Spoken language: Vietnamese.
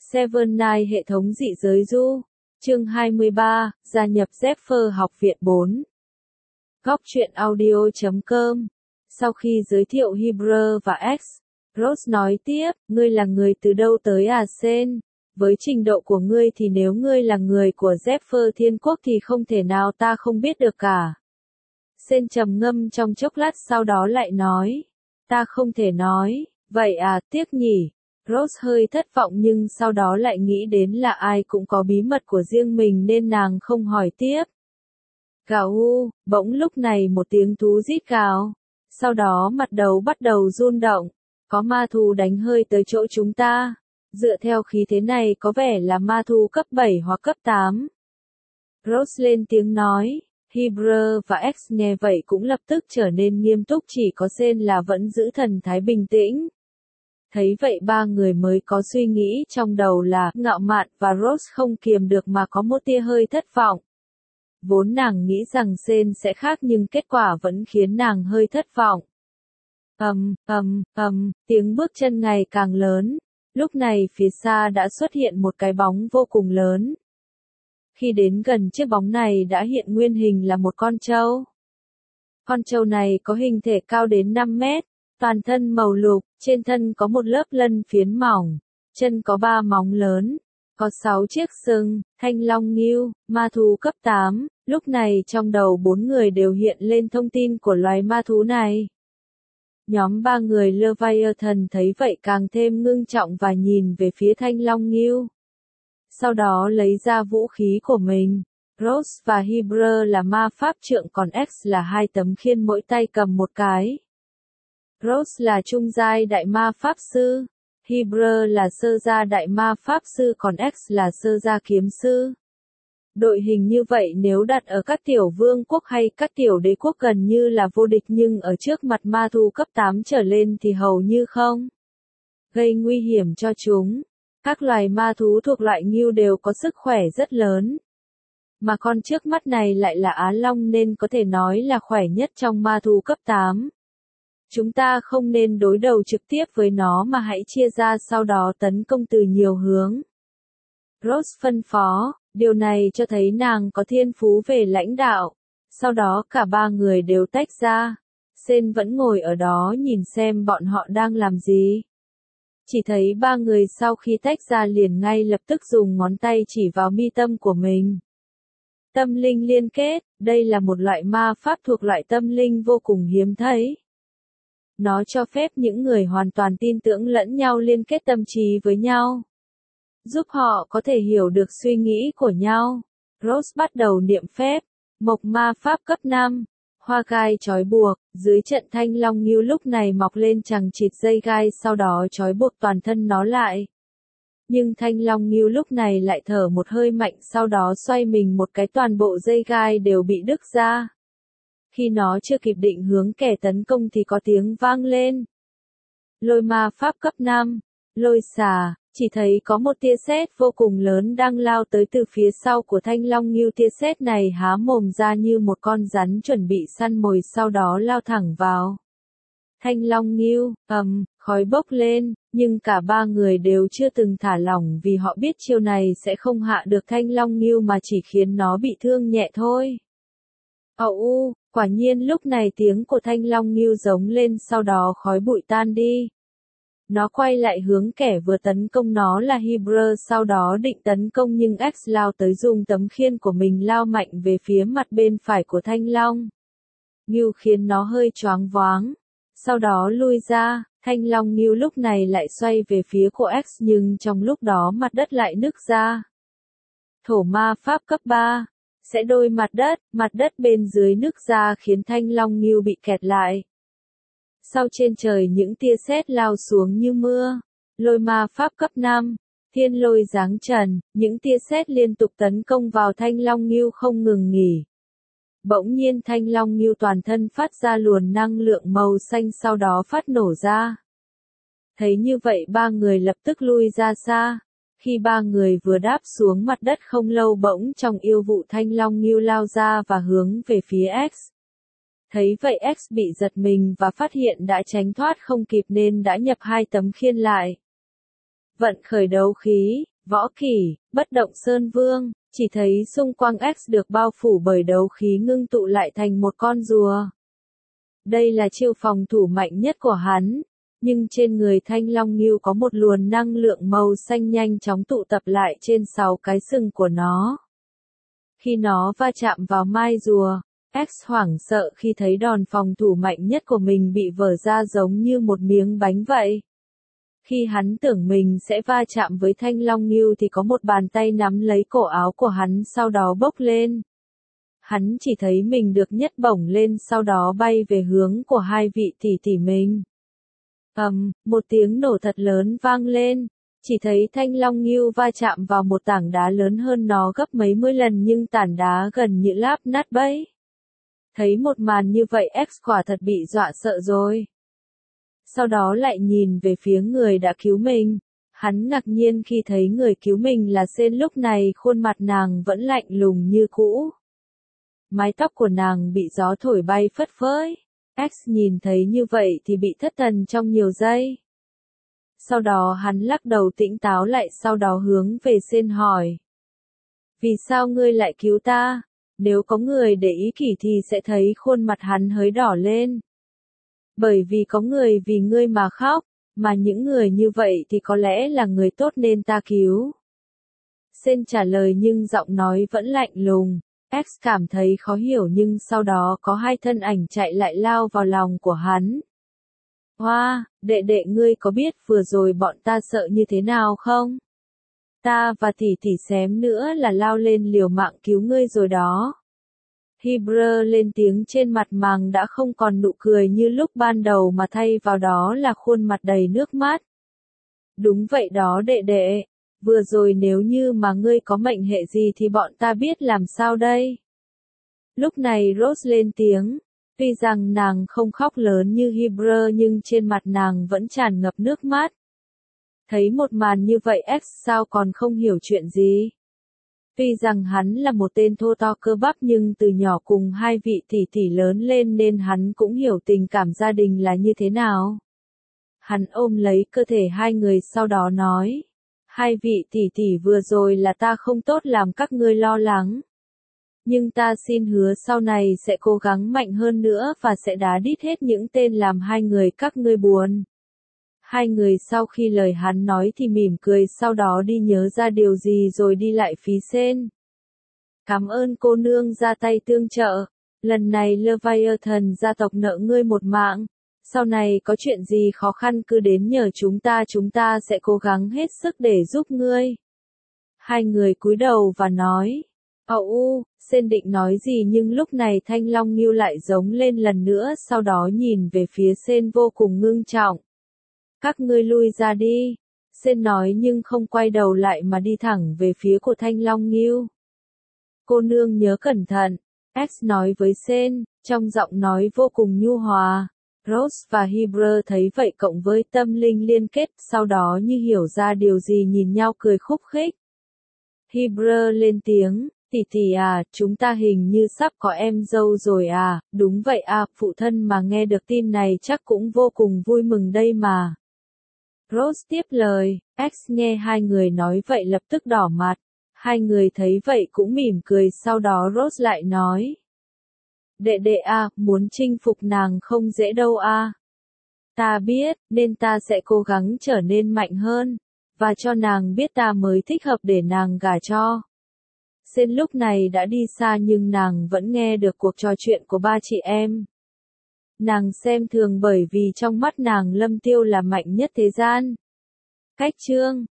Seven Night hệ thống dị giới du. Chương 23, gia nhập Zephyr học viện 4. Góc truyện audio.com. Sau khi giới thiệu Hebrew và X, Rose nói tiếp, ngươi là người từ đâu tới à Sen? Với trình độ của ngươi thì nếu ngươi là người của Zephyr Thiên Quốc thì không thể nào ta không biết được cả. Sen trầm ngâm trong chốc lát sau đó lại nói, ta không thể nói, vậy à, tiếc nhỉ. Rose hơi thất vọng nhưng sau đó lại nghĩ đến là ai cũng có bí mật của riêng mình nên nàng không hỏi tiếp. Gào u, bỗng lúc này một tiếng thú rít gào. Sau đó mặt đầu bắt đầu run động. Có ma thú đánh hơi tới chỗ chúng ta. Dựa theo khí thế này có vẻ là ma thú cấp 7 hoặc cấp 8. Rose lên tiếng nói. Hebrew và X nghe vậy cũng lập tức trở nên nghiêm túc, chỉ có Sen là vẫn giữ thần thái bình tĩnh. Thấy vậy ba người mới có suy nghĩ trong đầu là ngạo mạn và Rose không kiềm được mà có một tia hơi thất vọng. Vốn nàng nghĩ rằng Sen sẽ khác nhưng kết quả vẫn khiến nàng hơi thất vọng. Tiếng bước chân ngày càng lớn. Lúc này phía xa đã xuất hiện một cái bóng vô cùng lớn. Khi đến gần chiếc bóng này đã hiện nguyên hình là một con trâu. Con trâu này có hình thể cao đến 5 mét, toàn thân màu lục, trên thân có một lớp lân phiến mỏng, chân có 3 móng lớn, có 6 chiếc sừng, thanh long ngưu, ma thú cấp 8, lúc này trong đầu 4 người đều hiện lên thông tin của loài ma thú này. Nhóm 3 người Leviathan thấy vậy càng thêm ngưng trọng và nhìn về phía thanh long ngưu. Sau đó lấy ra vũ khí của mình. Rose và Hebrew là ma pháp trượng còn X là 2 tấm khiên mỗi tay cầm một cái. Rose là trung giai đại ma pháp sư, Hebrew là sơ gia đại ma pháp sư còn X là sơ gia kiếm sư. Đội hình như vậy nếu đặt ở các tiểu vương quốc hay các tiểu đế quốc gần như là vô địch nhưng ở trước mặt ma thú cấp 8 trở lên thì hầu như không gây nguy hiểm cho chúng. Các loài ma thú thuộc loại ngưu đều có sức khỏe rất lớn. Mà con trước mắt này lại là Á Long nên có thể nói là khỏe nhất trong ma thú cấp 8. Chúng ta không nên đối đầu trực tiếp với nó mà hãy chia ra sau đó tấn công từ nhiều hướng. Rose phân phó, điều này cho thấy nàng có thiên phú về lãnh đạo. Sau đó cả ba người đều tách ra. Sen vẫn ngồi ở đó nhìn xem bọn họ đang làm gì. Chỉ thấy ba người sau khi tách ra liền ngay lập tức dùng ngón tay chỉ vào mi tâm của mình. Tâm linh liên kết, đây là một loại ma pháp thuộc loại tâm linh vô cùng hiếm thấy. Nó cho phép những người hoàn toàn tin tưởng lẫn nhau liên kết tâm trí với nhau, giúp họ có thể hiểu được suy nghĩ của nhau. Rose bắt đầu niệm phép, mộc ma pháp cấp 5, hoa gai trói buộc, dưới trận thanh long ngưu lúc này mọc lên chằng chịt dây gai sau đó trói buộc toàn thân nó lại. Nhưng thanh long ngưu lúc này lại thở một hơi mạnh sau đó xoay mình một cái toàn bộ dây gai đều bị đứt ra. Khi nó chưa kịp định hướng kẻ tấn công thì có tiếng vang lên. Lôi ma pháp cấp 5, lôi xà, chỉ thấy có một tia sét vô cùng lớn đang lao tới từ phía sau của thanh long ngưu. Tia sét này há mồm ra như một con rắn chuẩn bị săn mồi sau đó lao thẳng vào thanh long ngưu. Khói bốc lên, nhưng cả ba người đều chưa từng thả lỏng vì họ biết chiêu này sẽ không hạ được thanh long ngưu mà chỉ khiến nó bị thương nhẹ thôi. Quả nhiên lúc này tiếng của thanh long ngưu giống lên sau đó khói bụi tan đi. Nó quay lại hướng kẻ vừa tấn công nó là Hebrew sau đó định tấn công nhưng X lao tới dùng tấm khiên của mình lao mạnh về phía mặt bên phải của thanh long ngưu khiến nó hơi choáng váng. Sau đó lui ra, thanh long ngưu lúc này lại xoay về phía của X nhưng trong lúc đó mặt đất lại nứt ra. Thổ ma pháp cấp 3. Sẽ đôi mặt đất bên dưới nứt ra khiến thanh long ngưu bị kẹt lại. Sau trên trời những tia sét lao xuống như mưa. Lôi ma pháp cấp 5, thiên lôi giáng trần, những tia sét liên tục tấn công vào thanh long ngưu không ngừng nghỉ. Bỗng nhiên thanh long ngưu toàn thân phát ra luồng năng lượng màu xanh sau đó phát nổ ra. Thấy như vậy ba người lập tức lui ra xa. Khi ba người vừa đáp xuống mặt đất không lâu bỗng trong yêu vụ thanh long ngưu lao ra và hướng về phía X. Thấy vậy X bị giật mình và phát hiện đã tránh thoát không kịp nên đã nhập 2 tấm khiên lại. Vận khởi đấu khí, Võ Kỷ, Bất Động Sơn Vương, chỉ thấy xung quanh X được bao phủ bởi đấu khí ngưng tụ lại thành một con rùa. Đây là chiêu phòng thủ mạnh nhất của hắn, nhưng trên người Thanh Long Ngưu có một luồng năng lượng màu xanh nhanh chóng tụ tập lại trên 6 cái sừng của nó. Khi nó va chạm vào mai rùa, X hoảng sợ khi thấy đòn phòng thủ mạnh nhất của mình bị vỡ ra giống như một miếng bánh vậy. Khi hắn tưởng mình sẽ va chạm với Thanh Long Ngưu thì có một bàn tay nắm lấy cổ áo của hắn sau đó bốc lên. Hắn chỉ thấy mình được nhấc bổng lên sau đó bay về hướng của hai vị tỷ tỷ mình. Một tiếng nổ thật lớn vang lên, chỉ thấy Thanh Long Ngưu va chạm vào một tảng đá lớn hơn nó gấp mấy mươi lần nhưng tảng đá gần như láp nát bấy. Thấy một màn như vậy X quả thật bị dọa sợ rồi. Sau đó lại nhìn về phía người đã cứu mình. Hắn ngạc nhiên khi thấy người cứu mình là Sen, lúc này khuôn mặt nàng vẫn lạnh lùng như cũ. Mái tóc của nàng bị gió thổi bay phất phới. X nhìn thấy như vậy thì bị thất thần trong nhiều giây. Sau đó hắn lắc đầu tỉnh táo lại sau đó hướng về Sen hỏi. Vì sao ngươi lại cứu ta? Nếu có người để ý kỹ thì sẽ thấy khuôn mặt hắn hơi đỏ lên. Bởi vì có người vì ngươi mà khóc, mà những người như vậy thì có lẽ là người tốt nên ta cứu. Sen trả lời nhưng giọng nói vẫn lạnh lùng. X cảm thấy khó hiểu nhưng sau đó có hai thân ảnh chạy lại lao vào lòng của hắn. Hoa, đệ đệ ngươi có biết vừa rồi bọn ta sợ như thế nào không? Ta và tỷ tỷ xém nữa là lao lên liều mạng cứu ngươi rồi đó. Hebrew lên tiếng, trên mặt nàng đã không còn nụ cười như lúc ban đầu mà thay vào đó là khuôn mặt đầy nước mắt. Đúng vậy đó đệ đệ, vừa rồi nếu như mà ngươi có mệnh hệ gì thì bọn ta biết làm sao đây. Lúc này Rose lên tiếng, tuy rằng nàng không khóc lớn như Hebrew nhưng trên mặt nàng vẫn tràn ngập nước mắt. Thấy một màn như vậy X sao còn không hiểu chuyện gì. Tuy rằng hắn là một tên thô to cơ bắp nhưng từ nhỏ cùng hai vị tỷ tỷ lớn lên nên hắn cũng hiểu tình cảm gia đình là như thế nào. Hắn ôm lấy cơ thể hai người sau đó nói. Hai vị tỷ tỷ vừa rồi là ta không tốt làm các ngươi lo lắng. Nhưng ta xin hứa sau này sẽ cố gắng mạnh hơn nữa và sẽ đá đít hết những tên làm hai người các ngươi buồn. Hai người sau khi lời hắn nói thì mỉm cười sau đó đi nhớ ra điều gì rồi đi lại phía Sen. Cảm ơn cô nương ra tay tương trợ. Lần này Leviathan gia tộc nợ ngươi một mạng. Sau này có chuyện gì khó khăn cứ đến nhờ chúng ta sẽ cố gắng hết sức để giúp ngươi. Hai người cúi đầu và nói. Sen định nói gì nhưng lúc này Thanh Long Ngưu lại giống lên lần nữa sau đó nhìn về phía Sen vô cùng ngưng trọng. Các ngươi lui ra đi. Sen nói nhưng không quay đầu lại mà đi thẳng về phía của Thanh Long Ngưu. Cô nương nhớ cẩn thận. X nói với Sen, trong giọng nói vô cùng nhu hòa. Rose và Hebrew thấy vậy cộng với tâm linh liên kết sau đó như hiểu ra điều gì nhìn nhau cười khúc khích. Hebrew lên tiếng. Tỷ tỷ à, chúng ta hình như sắp có em dâu rồi à, đúng vậy à, phụ thân mà nghe được tin này chắc cũng vô cùng vui mừng đây mà. Rose tiếp lời, X nghe hai người nói vậy lập tức đỏ mặt, hai người thấy vậy cũng mỉm cười sau đó Rose lại nói. Đệ đệ à, muốn chinh phục nàng không dễ đâu à. Ta biết, nên ta sẽ cố gắng trở nên mạnh hơn, và cho nàng biết ta mới thích hợp để nàng gả cho. Sen lúc này đã đi xa nhưng nàng vẫn nghe được cuộc trò chuyện của ba chị em. Nàng xem thường bởi vì trong mắt nàng Lâm Tiêu là mạnh nhất thế gian. Cách chương